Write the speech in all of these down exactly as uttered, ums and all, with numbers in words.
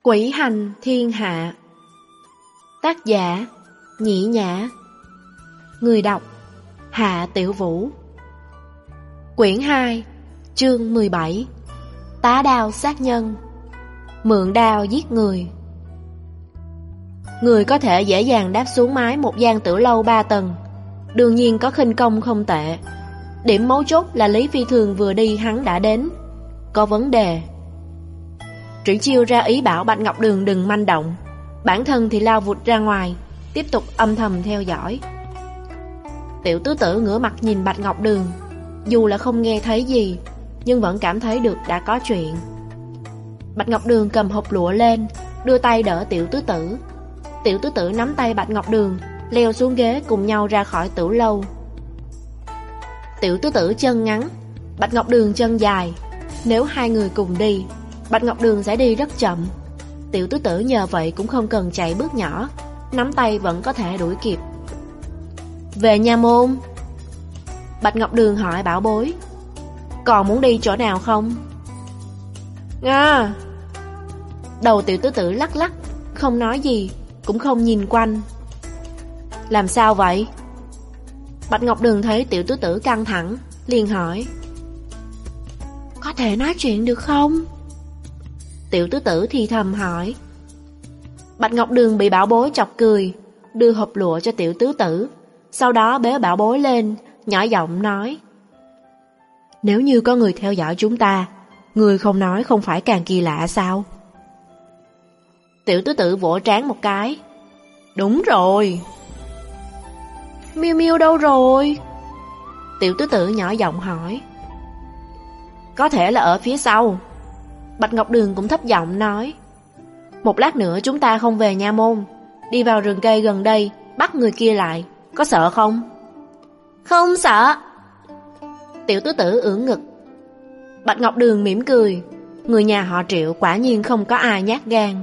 Quỷ hành thiên hạ. Tác giả Nhĩ Nhã. Người đọc Hạ Tiểu Vũ. Quyển hai, chương mười bảy. Tá đao sát nhân. Mượn đao giết người. Người có thể dễ dàng đáp xuống mái một gian tử lâu ba tầng, đương nhiên có khinh công không tệ. Điểm mấu chốt là Lý Phi Thường vừa đi hắn đã đến. Có vấn đề. Triển Chiêu ra ý bảo Bạch Ngọc Đường đừng manh động, bản thân thì lao vụt ra ngoài, tiếp tục âm thầm theo dõi. Tiểu tứ tử ngửa mặt nhìn Bạch Ngọc Đường, dù là không nghe thấy gì, nhưng vẫn cảm thấy được đã có chuyện. Bạch Ngọc Đường cầm hộp lụa lên, đưa tay đỡ tiểu tứ tử. Tiểu tứ tử nắm tay Bạch Ngọc Đường, leo xuống ghế cùng nhau ra khỏi tử lâu. Tiểu tứ tử chân ngắn, Bạch Ngọc Đường chân dài. Nếu hai người cùng đi, Bạch Ngọc Đường sẽ đi rất chậm. Tiểu tứ tử nhờ vậy cũng không cần chạy bước nhỏ, nắm tay vẫn có thể đuổi kịp. Về nha môn? Bạch Ngọc Đường hỏi bảo bối. Còn muốn đi chỗ nào không? À. Đầu tiểu tứ tử lắc lắc, không nói gì, cũng không nhìn quanh. Làm sao vậy? Bạch Ngọc Đường thấy tiểu tứ tử căng thẳng, liền hỏi. Có thể nói chuyện được không? Tiểu tứ tử thì thầm hỏi. Bạch Ngọc Đường bị bảo bối chọc cười, đưa hộp lụa cho tiểu tứ tử, sau đó bế bảo bối lên, nhỏ giọng nói. Nếu như có người theo dõi chúng ta, người không nói không phải càng kỳ lạ sao? Tiểu tứ tử vỗ trán một cái. Đúng rồi. Miu Miu đâu rồi? Tiểu tứ tử nhỏ giọng hỏi. Có thể là ở phía sau. Bạch Ngọc Đường cũng thấp giọng nói. Một lát nữa chúng ta không về nha môn, đi vào rừng cây gần đây, bắt người kia lại, có sợ không? Không sợ. Tiểu tứ tử ưỡn ngực. Bạch Ngọc Đường mỉm cười, người nhà họ Triệu quả nhiên không có ai nhát gan.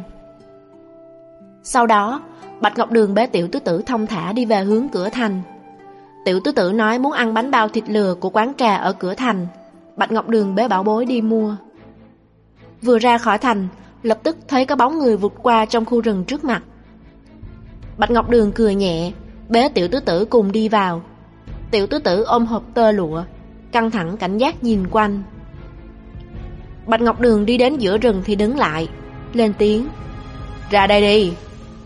Sau đó, Bạch Ngọc Đường bế tiểu tứ tử thông thả đi về hướng cửa thành. Tiểu tứ tử nói muốn ăn bánh bao thịt lừa của quán trà ở cửa thành. Bạch Ngọc Đường bế bảo bối đi mua. Vừa ra khỏi thành, lập tức thấy có bóng người vụt qua trong khu rừng trước mặt. Bạch Ngọc Đường cười nhẹ, bế tiểu tứ tử cùng đi vào. Tiểu tứ tử ôm hộp tơ lụa, căng thẳng cảnh giác nhìn quanh. Bạch Ngọc Đường đi đến giữa rừng thì đứng lại, lên tiếng. Ra đây đi.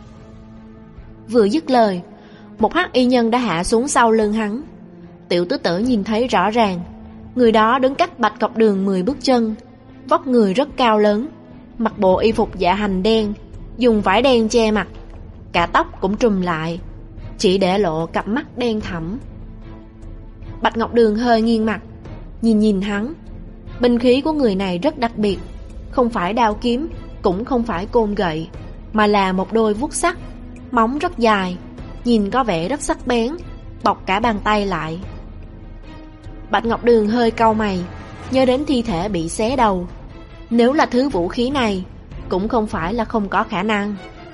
Vừa dứt lời, một hắc y nhân đã hạ xuống sau lưng hắn. Tiểu tứ tử nhìn thấy rõ ràng, người đó đứng cách Bạch Ngọc Đường mười bước chân, vóc người rất cao lớn, mặc bộ y phục dạ hành đen, dùng vải đen che mặt, cả tóc cũng trùm lại, chỉ để lộ cặp mắt đen thẳm. Bạch Ngọc Đường hơi nghiêng mặt, nhìn nhìn hắn. Binh khí của người này rất đặc biệt, không phải đao kiếm, cũng không phải côn gậy, mà là một đôi vuốt sắt, móng rất dài, nhìn có vẻ rất sắc bén, bọc cả bàn tay lại. Bạch Ngọc Đường hơi cau mày, nhớ đến thi thể bị xé đầu. Nếu là thứ vũ khí này, cũng không phải là không có khả năng.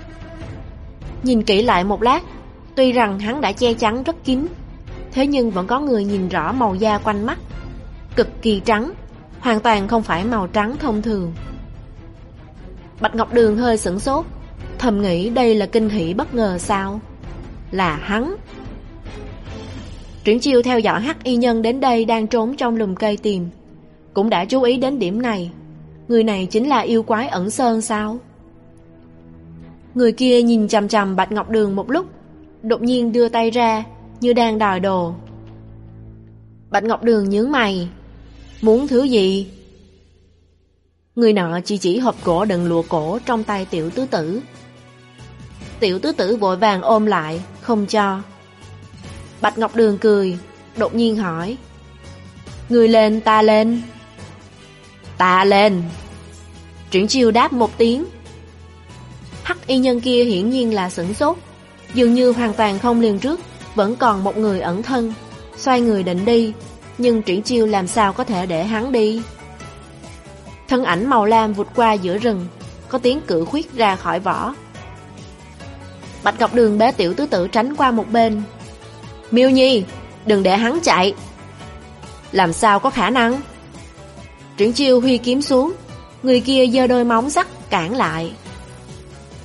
Nhìn kỹ lại một lát, tuy rằng hắn đã che chắn rất kín, thế nhưng vẫn có người nhìn rõ màu da quanh mắt, cực kỳ trắng, hoàn toàn không phải màu trắng thông thường. Bạch Ngọc Đường hơi sửng sốt, thầm nghĩ đây là kinh hỉ bất ngờ sao? Là hắn. Triển Chiêu theo dõi hắc y nhân đến đây đang trốn trong lùm cây tìm, cũng đã chú ý đến điểm này. Người này chính là yêu quái ẩn sơn sao? Người kia nhìn chằm chằm Bạch Ngọc Đường một lúc, đột nhiên đưa tay ra, như đang đòi đồ. Bạch Ngọc Đường nhướng mày. Muốn thứ gì? Người nọ chỉ chỉ hộp gỗ đựng lụa cổ trong tay tiểu tứ tử. Tiểu tứ tử vội vàng ôm lại, không cho. Bạch Ngọc Đường cười, đột nhiên hỏi. Người lên ta lên. Ta lên. Triển Chiêu đáp một tiếng. Hắc y nhân kia hiển nhiên là sửng sốt, dường như hoàn toàn không lường trước vẫn còn một người ẩn thân, xoay người định đi, nhưng Triển Chiêu làm sao có thể để hắn đi. Thân ảnh màu lam vụt qua giữa rừng, có tiếng cự khuyết ra khỏi vỏ. Bạch Ngọc Đường bế tiểu tứ tử tránh qua một bên. Miêu Nhi, đừng để hắn chạy. Làm sao có khả năng? Triển Chiêu huy kiếm xuống, người kia giơ đôi móng sắc cản lại.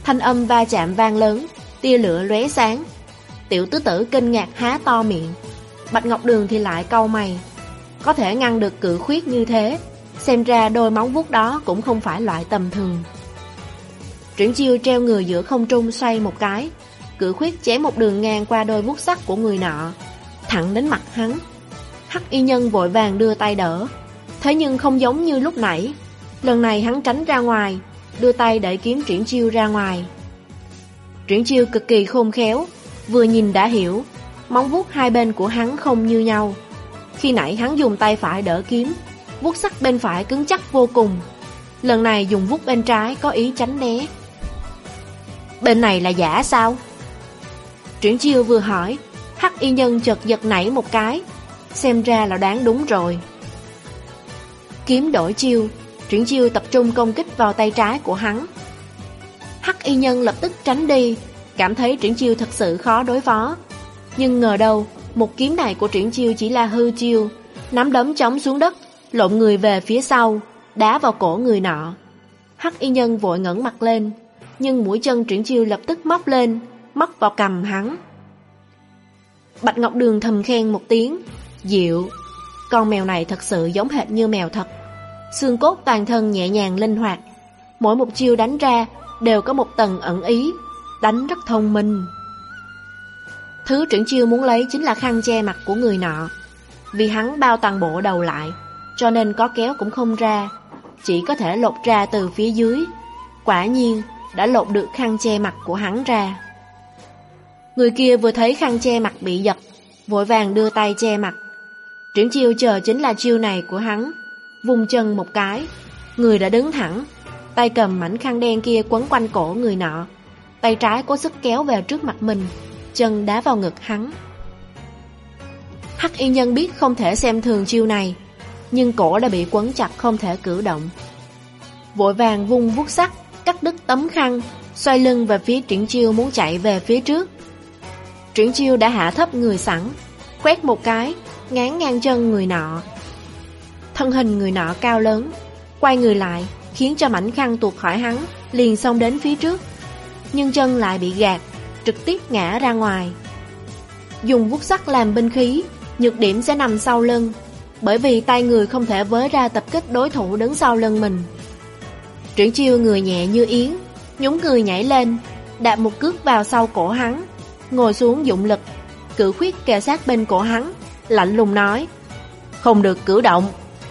Thanh âm va chạm vang lớn, tia lửa lóe sáng. Tiểu tứ tử kinh ngạc há to miệng. Bạch Ngọc Đường thì lại cau mày. Có thể ngăn được cự khuyết như thế, xem ra đôi móng vuốt đó cũng không phải loại tầm thường. Triển Chiêu treo người giữa không trung xoay một cái, cự khuyết chém một đường ngang qua đôi vuốt sắc của người nọ, thẳng đến mặt hắn. Hắc y nhân vội vàng đưa tay đỡ, thế nhưng không giống như lúc nãy. Lần này hắn tránh ra ngoài, đưa tay đẩy kiếm Triển Chiêu ra ngoài. Triển Chiêu cực kỳ khôn khéo, vừa nhìn đã hiểu, móng vuốt hai bên của hắn không như nhau. Khi nãy hắn dùng tay phải đỡ kiếm, vuốt sắc bên phải cứng chắc vô cùng. Lần này dùng vuốt bên trái có ý tránh né. Bên này là giả sao? Triển Chiêu vừa hỏi, Hắc y nhân chợt giật nảy một cái, xem ra là đoán đúng rồi. Kiếm đổi chiêu, Triển Chiêu tập trung công kích vào tay trái của hắn. Hắc y nhân lập tức tránh đi, cảm thấy Triển Chiêu thật sự khó đối phó. Nhưng ngờ đâu, một kiếm này của Triển Chiêu chỉ là hư chiêu, nắm đấm chống xuống đất, lộn người về phía sau, đá vào cổ người nọ. Hắc y nhân vội ngẩng mặt lên, nhưng mũi chân Triển Chiêu lập tức móc lên, móc vào cằm hắn. Bạch Ngọc Đường thầm khen một tiếng, dịu. Con mèo này thật sự giống hệt như mèo thật. Xương cốt toàn thân nhẹ nhàng linh hoạt, mỗi một chiêu đánh ra đều có một tầng ẩn ý, đánh rất thông minh. Thứ Triển Chiêu muốn lấy chính là khăn che mặt của người nọ. Vì hắn bao toàn bộ đầu lại, cho nên có kéo cũng không ra, chỉ có thể lột ra từ phía dưới. Quả nhiên đã lột được khăn che mặt của hắn ra. Người kia vừa thấy khăn che mặt bị giật, vội vàng đưa tay che mặt. Triển Chiêu chờ chính là chiêu này của hắn, vùng chân một cái, người đã đứng thẳng, tay cầm mảnh khăn đen kia quấn quanh cổ người nọ, tay trái cố sức kéo về trước mặt mình, chân đá vào ngực hắn. Hắc y nhân biết không thể xem thường chiêu này, nhưng cổ đã bị quấn chặt không thể cử động. Vội vàng vung vuốt sắt, cắt đứt tấm khăn, xoay lưng về phía Triển Chiêu muốn chạy về phía trước. Triển Chiêu đã hạ thấp người sẵn, khoét một cái, ngáng ngang chân người nọ. Thân hình người nọ cao lớn, quay người lại, khiến cho mảnh khăn tuột khỏi hắn, liền xông đến phía trước. Nhưng chân lại bị gạt, trực tiếp ngã ra ngoài. Dùng vuốt sắt làm binh khí, nhược điểm sẽ nằm sau lưng, bởi vì tay người không thể với ra tập kích đối thủ đứng sau lưng mình. Triển Chiêu người nhẹ như yến, nhún người nhảy lên, đạp một cước vào sau cổ hắn, ngồi xuống dụng lực, cự khuyết kề sát bên cổ hắn, lạnh lùng nói: không được cử động.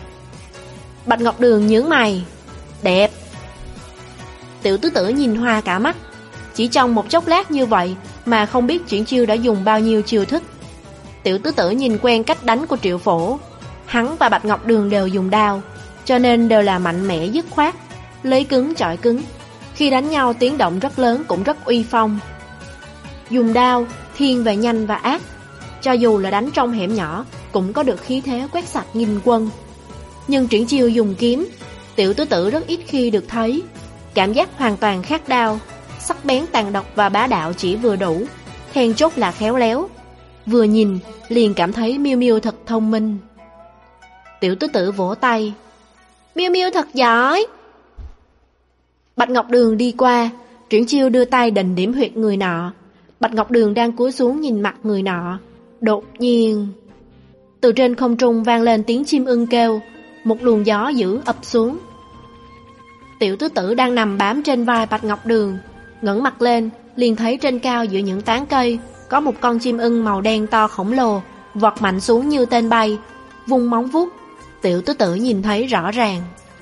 Bạch Ngọc Đường nhướng mày: đẹp. Tiểu tứ tử nhìn hoa cả mắt, chỉ trong một chốc lát như vậy mà không biết Triển Chiêu đã dùng bao nhiêu chiêu thức. Tiểu tứ tử nhìn quen cách đánh của Triệu Phổ, hắn và Bạch Ngọc Đường đều dùng đao, cho nên đều là mạnh mẽ dứt khoát, lấy cứng chọi cứng. Khi đánh nhau tiếng động rất lớn cũng rất uy phong. Dùng đao thiên về nhanh và ác, cho dù là đánh trong hẻm nhỏ cũng có được khí thế quét sạch nghìn quân. Nhưng Triển Chiêu dùng kiếm, tiểu tứ tử rất ít khi được thấy. Cảm giác hoàn toàn khác đao, sắc bén tàn độc và bá đạo chỉ vừa đủ, then chốt là khéo léo. Vừa nhìn liền cảm thấy Miêu Miêu thật thông minh. Tiểu tứ tử vỗ tay: Miêu Miêu thật giỏi. Bạch Ngọc Đường đi qua, Triển Chiêu đưa tay định điểm huyệt người nọ. Bạch Ngọc Đường đang cúi xuống nhìn mặt người nọ. Đột nhiên, từ trên không trung vang lên tiếng chim ưng kêu, một luồng gió dữ ập xuống. Tiểu tứ tử đang nằm bám trên vai Bạch Ngọc Đường, ngẩng mặt lên, liền thấy trên cao giữa những tán cây có một con chim ưng màu đen to khổng lồ, vọt mạnh xuống như tên bay, vung móng vuốt. Tiểu tứ tử nhìn thấy rõ ràng.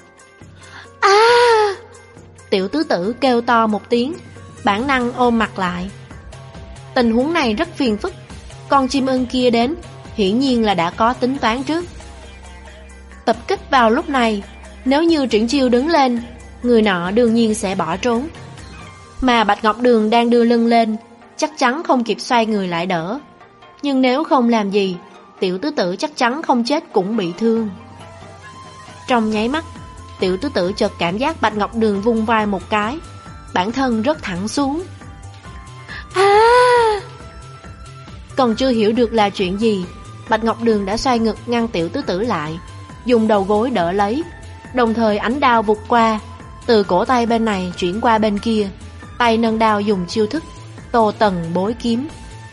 A! À! Tiểu tứ tử kêu to một tiếng, bản năng ôm mặt lại. Tình huống này rất phiền phức. Con chim ưng kia đến, hiển nhiên là đã có tính toán trước. Tập kích vào lúc này, nếu như Triển Chiêu đứng lên, người nọ đương nhiên sẽ bỏ trốn. Mà Bạch Ngọc Đường đang đưa lưng lên, chắc chắn không kịp xoay người lại đỡ. Nhưng nếu không làm gì, tiểu tứ tử chắc chắn không chết cũng bị thương. Trong nháy mắt, tiểu tứ tử chợt cảm giác Bạch Ngọc Đường vung vai một cái, bản thân rớt thẳng xuống. À! Còn chưa hiểu được là chuyện gì, Bạch Ngọc Đường đã xoay ngực ngăn tiểu tứ tử lại, dùng đầu gối đỡ lấy, đồng thời ánh đao vụt qua, từ cổ tay bên này chuyển qua bên kia, tay nâng đao dùng chiêu thức tô tần bối kiếm.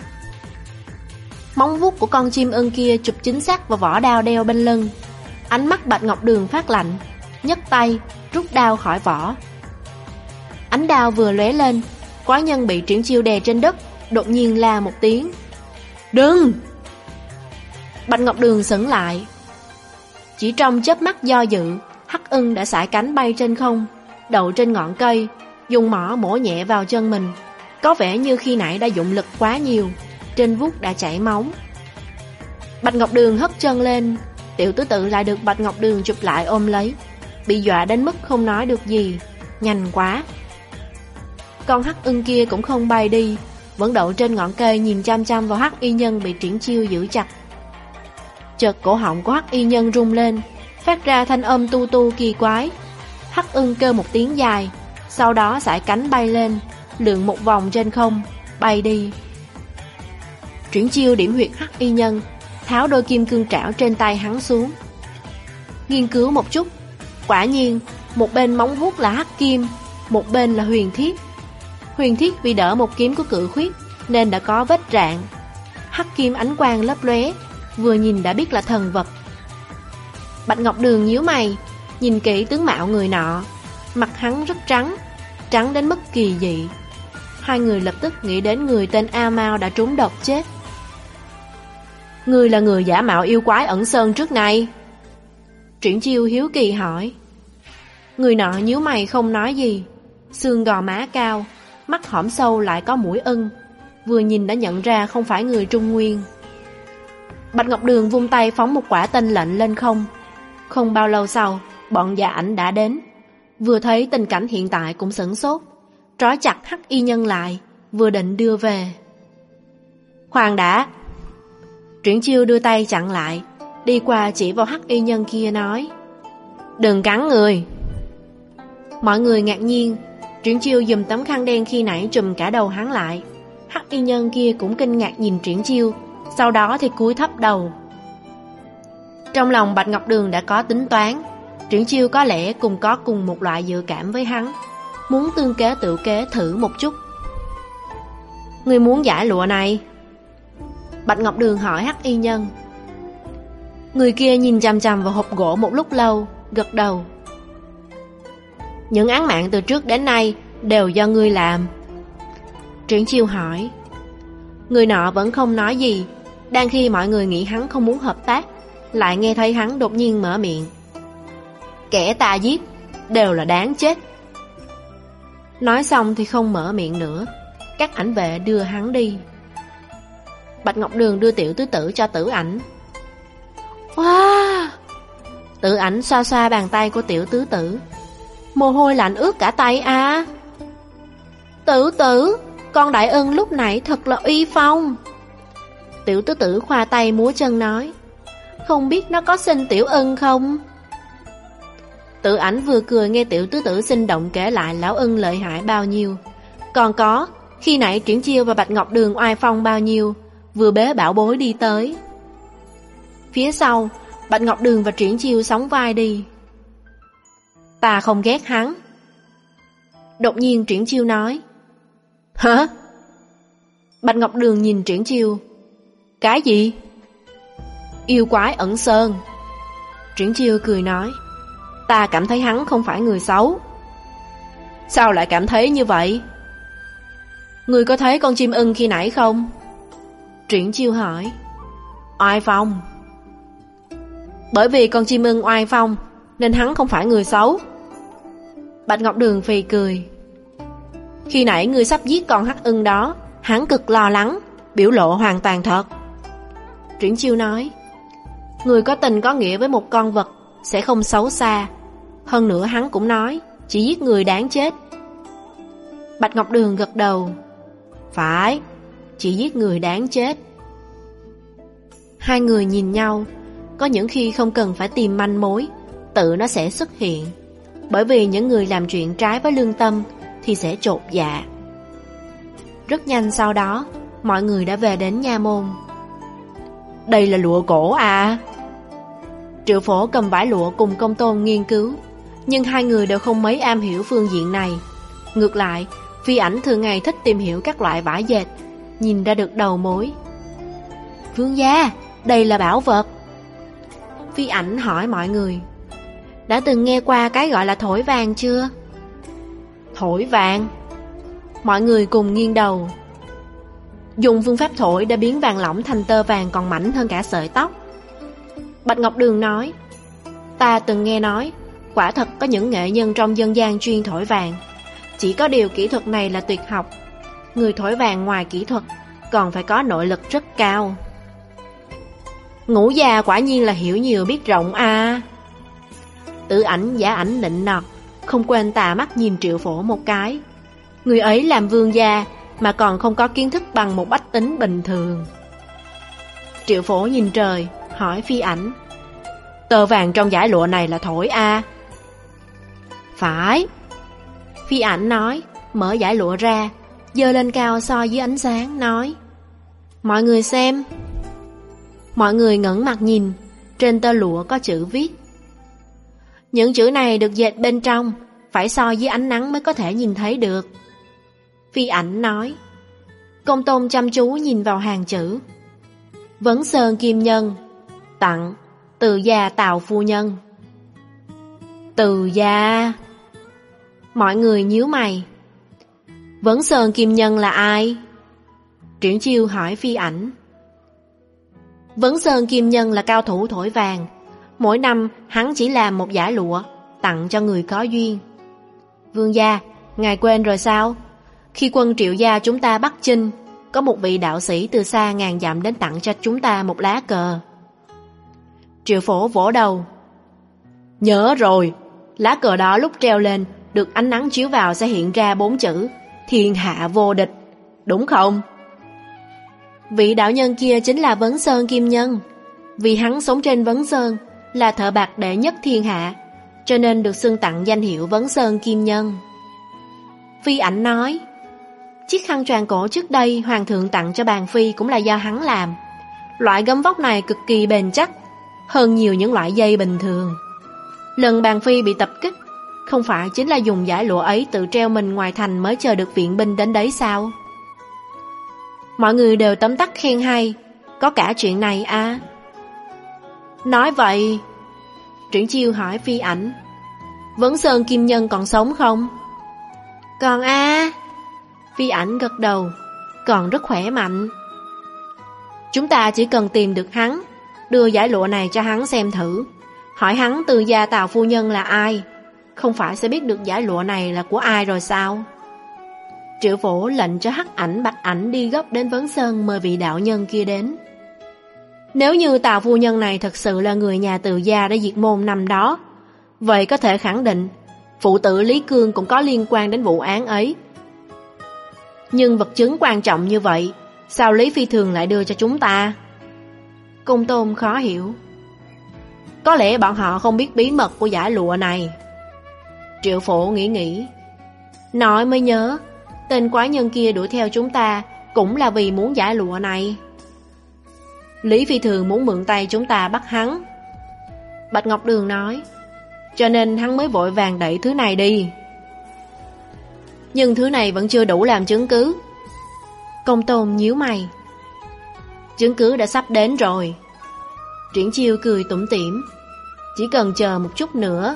Móng vuốt của con chim ưng kia chụp chính xác vào vỏ đao đeo bên lưng. Ánh mắt Bạch Ngọc Đường phát lạnh, nhấc tay rút đao khỏi vỏ. Ánh đao vừa lóe lên, quái nhân bị Triển Chiêu đè trên đất, đột nhiên la một tiếng. Đừng! Bạch Ngọc Đường sững lại. Chỉ trong chớp mắt do dự, hắc ưng đã sải cánh bay trên không, đậu trên ngọn cây, dùng mỏ mổ nhẹ vào chân mình. Có vẻ như khi nãy đã dụng lực quá nhiều, trên vuốt đã chảy máu. Bạch Ngọc Đường hất chân lên, Tiểu Tứ Tự lại được Bạch Ngọc Đường chụp lại ôm lấy, bị dọa đến mức không nói được gì, nhanh quá. Con hắc ưng kia cũng không bay đi, vẫn đậu trên ngọn cây nhìn chăm chăm vào hắc y nhân bị Triển Chiêu giữ chặt. Chợt cổ họng của hắc y nhân rung lên, phát ra thanh âm tu tu kỳ quái. Hắc ưng kêu một tiếng dài, sau đó sải cánh bay lên, lượn một vòng trên không, bay đi. Triển Chiêu điểm huyệt hắc y nhân, tháo đôi kim cương trảo trên tay hắn xuống. Nghiên cứu một chút, quả nhiên một bên móng vuốt là hắc kim, một bên là huyền thiết. Huyền thiết vì đỡ một kiếm của Cự Khuyết nên đã có vết rạn. Hắc kim ánh quang lấp lóe, vừa nhìn đã biết là thần vật. Bạch Ngọc Đường nhíu mày, nhìn kỹ tướng mạo người nọ. Mặt hắn rất trắng, trắng đến mức kỳ dị. Hai người lập tức nghĩ đến người tên A Mao đã trúng độc chết. Người là người giả mạo yêu quái ẩn sơn trước nay? Triển Chiêu hiếu kỳ hỏi. Người nọ nhíu mày không nói gì, xương gò má cao, mắt hõm sâu lại có mũi ưng, vừa nhìn đã nhận ra không phải người Trung Nguyên. Bạch Ngọc Đường vung tay phóng một quả tên lệnh lên không. Không bao lâu sau, bọn Dạ Ảnh đã đến. Vừa thấy tình cảnh hiện tại cũng sửng sốt, trói chặt hắc y nhân lại, vừa định đưa về. Khoan đã! Triển Chiêu đưa tay chặn lại, đi qua chỉ vào hắc y nhân kia nói. Đừng cắn người! Mọi người ngạc nhiên, Triển Chiêu giùm tấm khăn đen khi nãy trùm cả đầu hắn lại. Hắc y nhân kia cũng kinh ngạc nhìn Triển Chiêu, sau đó thì cúi thấp đầu. Trong lòng Bạch Ngọc Đường đã có tính toán, Triển Chiêu có lẽ cùng có cùng một loại dự cảm với hắn, muốn tương kế tự kế thử một chút. Ngươi muốn giải lụa này? Bạch Ngọc Đường hỏi hắc y nhân. Người kia nhìn chằm chằm vào hộp gỗ một lúc lâu, gật đầu. Những án mạng từ trước đến nay đều do ngươi làm. Triển Chiêu hỏi. Người nọ vẫn không nói gì, đang khi mọi người nghĩ hắn không muốn hợp tác, lại nghe thấy hắn đột nhiên mở miệng. Kẻ ta giết đều là đáng chết. Nói xong thì không mở miệng nữa, các ảnh vệ đưa hắn đi. Bạch Ngọc Đường đưa Tiểu Tứ Tử cho Tử Ảnh. Wow! Tử Ảnh xoa xoa bàn tay của Tiểu Tứ Tử. Mồ hôi lạnh ướt cả tay à. Tử Tử, con đại ưng lúc nãy thật là uy phong. Tiểu Tứ Tử khoa tay múa chân nói. Không biết nó có sinh tiểu ưng không? Tử Ảnh vừa cười nghe Tiểu Tứ Tử sinh động kể lại lão ưng lợi hại bao nhiêu, còn có khi nãy Triển Chiêu và Bạch Ngọc Đường oai phong bao nhiêu, vừa bế bảo bối đi tới. Phía sau, Bạch Ngọc Đường và Triển Chiêu sóng vai đi. Ta không ghét hắn. Đột nhiên Triển Chiêu nói. Hả? Bạch Ngọc Đường nhìn Triển Chiêu. Cái gì? Yêu quái ẩn sơn. Triển Chiêu cười nói. Ta cảm thấy hắn không phải người xấu. Sao lại cảm thấy như vậy? Ngươi có thấy con chim ưng khi nãy không? Triển Chiêu hỏi. Oai phong. Bởi vì con chim ưng oai phong nên hắn không phải người xấu. Bạch Ngọc Đường phì cười. Khi nãy ngươi sắp giết con hắc ưng đó, hắn cực lo lắng, biểu lộ hoàn toàn thật. Triển Chiêu nói. Người có tình có nghĩa với một con vật sẽ không xấu xa. Hơn nữa hắn cũng nói chỉ giết người đáng chết. Bạch Ngọc Đường gật đầu. Phải, chỉ giết người đáng chết. Hai người nhìn nhau. Có những khi không cần phải tìm manh mối, tự nó sẽ xuất hiện. Bởi vì những người làm chuyện trái với lương tâm thì sẽ chột dạ. Rất nhanh sau đó, mọi người đã về đến nha môn. Đây là lụa cổ à? Triệu Phổ cầm vải lụa cùng Công Tôn nghiên cứu, nhưng hai người đều không mấy am hiểu phương diện này. Ngược lại, Phi Ảnh thường ngày thích tìm hiểu các loại vải dệt, nhìn ra được đầu mối. Vương gia, đây là bảo vật. Phi Ảnh hỏi mọi người, đã từng nghe qua cái gọi là thổi vàng chưa? Thổi vàng? Mọi người cùng nghiêng đầu. Dùng phương pháp thổi để biến vàng lỏng thành tơ vàng còn mảnh hơn cả sợi tóc. Bạch Ngọc Đường nói, ta từng nghe nói, quả thật có những nghệ nhân trong dân gian chuyên thổi vàng. Chỉ có điều kỹ thuật này là tuyệt học. Người thổi vàng ngoài kỹ thuật còn phải có nội lực rất cao. Ngũ gia quả nhiên là hiểu nhiều biết rộng à. Tử Ảnh giả ảnh nịnh nọt, không quên tà mắt nhìn Triệu Phổ một cái. Người ấy làm vương gia mà còn không có kiến thức bằng một bách tính bình thường. Triệu Phổ nhìn trời, hỏi Phi Ảnh, tơ vàng trong dải lụa này là thổi à? Phải. Phi Ảnh nói, mở dải lụa ra, giơ lên cao so dưới ánh sáng, nói, mọi người xem. Mọi người ngẩng mặt nhìn, trên tơ lụa có chữ viết. Những chữ này được dệt bên trong, phải soi dưới ánh nắng mới có thể nhìn thấy được. Phi Ảnh nói. Công Tôn chăm chú nhìn vào hàng chữ. Vấn Sơn Kim Nhân, tặng từ gia Tào phu nhân. Từ gia. Mọi người nhíu mày. Vấn Sơn Kim Nhân là ai? Triển Chiêu hỏi Phi Ảnh. Vấn Sơn Kim Nhân là cao thủ thổi vàng. Mỗi năm hắn chỉ làm một dải lụa, tặng cho người có duyên. Vương gia, ngài quên rồi sao? Khi quân Triệu gia chúng ta bắt chinh, có một vị đạo sĩ từ xa ngàn dặm đến tặng cho chúng ta một lá cờ. Triệu Phổ vỗ đầu. Nhớ rồi, lá cờ đó lúc treo lên, được ánh nắng chiếu vào sẽ hiện ra bốn chữ thiên hạ vô địch, đúng không? Vị đạo nhân kia chính là Vấn Sơn Kim Nhân. Vì hắn sống trên Vấn Sơn, là thợ bạc đệ nhất thiên hạ, cho nên được xưng tặng danh hiệu Vấn Sơn Kim Nhân. Phi Ảnh nói, chiếc khăn choàng cổ trước đây hoàng thượng tặng cho Bàn Phi cũng là do hắn làm. Loại gấm vóc này cực kỳ bền chắc, hơn nhiều những loại dây bình thường. Lần Bàn Phi bị tập kích, không phải chính là dùng dải lụa ấy tự treo mình ngoài thành mới chờ được viện binh đến đấy sao? Mọi người đều tấm tắc khen hay. Có cả chuyện này à? Nói vậy, Triển Chiêu hỏi Phi Ảnh, Vấn Sơn Kim Nhân còn sống không? Còn a à? Phi Ảnh gật đầu, còn rất khỏe mạnh. Chúng ta chỉ cần tìm được hắn, đưa dải lụa này cho hắn xem thử, hỏi hắn từ gia Tào phu nhân là ai, không phải sẽ biết được dải lụa này là của ai rồi sao? Triệu Phổ lệnh cho Hắc Ảnh Bạch Ảnh đi gấp đến Vấn Sơn mời vị đạo nhân kia đến. Nếu như Tào phu nhân này thật sự là người nhà Từ gia đã diệt môn năm đó, vậy có thể khẳng định phụ tử Lý Cương cũng có liên quan đến vụ án ấy. Nhưng vật chứng quan trọng như vậy, sao Lý Phi Thường lại đưa cho chúng ta? Công Tôn khó hiểu. Có lẽ bọn họ không biết bí mật của dải lụa này. Triệu Phổ nghĩ nghĩ, nói mới nhớ, tên quái nhân kia đuổi theo chúng ta cũng là vì muốn dải lụa này. Lý Phi Thường muốn mượn tay chúng ta bắt hắn. Bạch Ngọc Đường nói, cho nên hắn mới vội vàng đẩy thứ này đi. Nhưng thứ này vẫn chưa đủ làm chứng cứ. Công Tôn nhíu mày. Chứng cứ đã sắp đến rồi. Triển Chiêu cười tủm tỉm, chỉ cần chờ một chút nữa.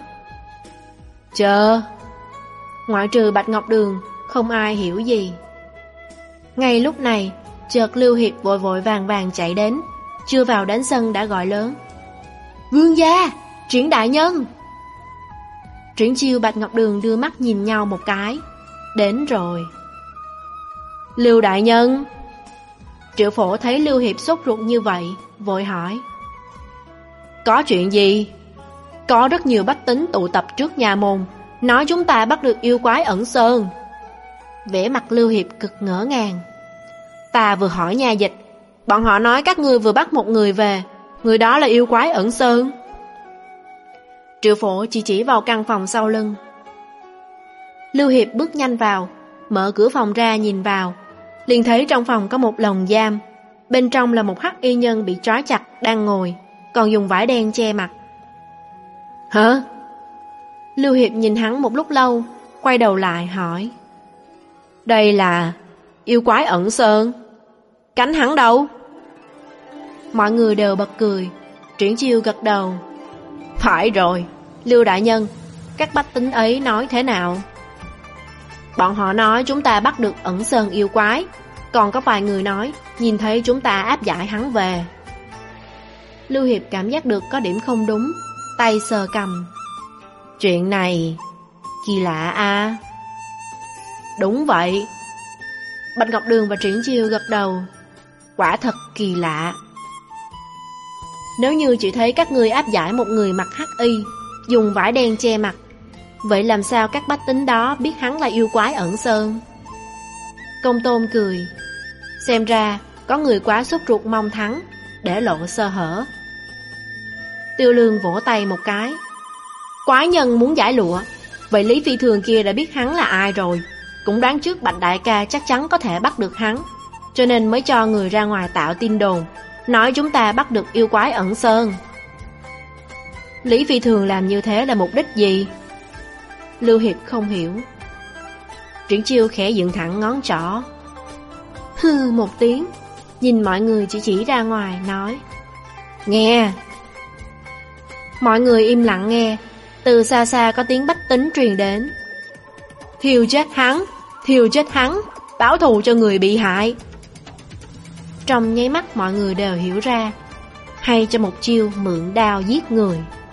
Chờ? Ngoại trừ Bạch Ngọc Đường, không ai hiểu gì. Ngay lúc này, chợt Lưu Hiệp vội vội vàng vàng chạy đến, chưa vào đến sân đã gọi lớn, Vương gia, Triển đại nhân. Triển Chiêu Bạch Ngọc Đường đưa mắt nhìn nhau một cái. Đến rồi. Lưu đại nhân. Triệu Phổ thấy Lưu Hiệp sốt ruột như vậy, vội hỏi, có chuyện gì? Có rất nhiều bách tính tụ tập trước nhà môn, nói chúng ta bắt được yêu quái ẩn sơn. Vẻ mặt Lưu Hiệp cực ngỡ ngàng. Ta vừa hỏi nhà dịch, bọn họ nói các ngươi vừa bắt một người về, người đó là yêu quái ẩn sơn. Triệu Phổ chỉ chỉ vào căn phòng sau lưng. Lưu Hiệp bước nhanh vào, mở cửa phòng ra nhìn vào, liền thấy trong phòng có một lồng giam, bên trong là một hắc y nhân bị trói chặt đang ngồi, còn dùng vải đen che mặt. Hả? Lưu Hiệp nhìn hắn một lúc lâu, quay đầu lại hỏi, Đây là yêu quái ẩn sơn. Cánh hắn đâu? Mọi người đều bật cười. Triển Chiêu gật đầu. Phải rồi, Lưu đại nhân, các bách tính ấy nói thế nào? Bọn họ nói chúng ta bắt được ẩn sơn yêu quái, còn có vài người nói nhìn thấy chúng ta áp giải hắn về. Lưu Hiệp cảm giác được có điểm không đúng, tay sờ cầm. Chuyện này kỳ lạ a. Đúng vậy. Bạch Ngọc Đường và Triển Chiêu gật đầu. Quả thật kỳ lạ. Nếu như chỉ thấy các ngươi áp giải một người mặc hắc y, dùng vải đen che mặt, vậy làm sao các bách tính đó biết hắn là yêu quái ẩn sơn? Công Tôn cười. Xem ra có người quá sốt ruột mong thắng, để lộ sơ hở. Tiêu Lương vỗ tay một cái. Quái nhân muốn giải lụa, vậy Lý Phi Thường kia đã biết hắn là ai rồi, cũng đoán trước Bạch đại ca chắc chắn có thể bắt được hắn, cho nên mới cho người ra ngoài tạo tin đồn, nói chúng ta bắt được yêu quái ẩn sơn. Lý Phi Thường làm như thế là mục đích gì? Lưu Hiệp không hiểu. Triển Chiêu khẽ dựng thẳng ngón trỏ. Hư một tiếng, nhìn mọi người chỉ chỉ ra ngoài, nói: Nghe. Mọi người im lặng nghe. Từ xa xa có tiếng bách tính truyền đến: Thiêu chết hắn, thiêu chết hắn, báo thù cho người bị hại. Trong nháy mắt mọi người đều hiểu ra, hay cho một chiêu mượn đao giết người.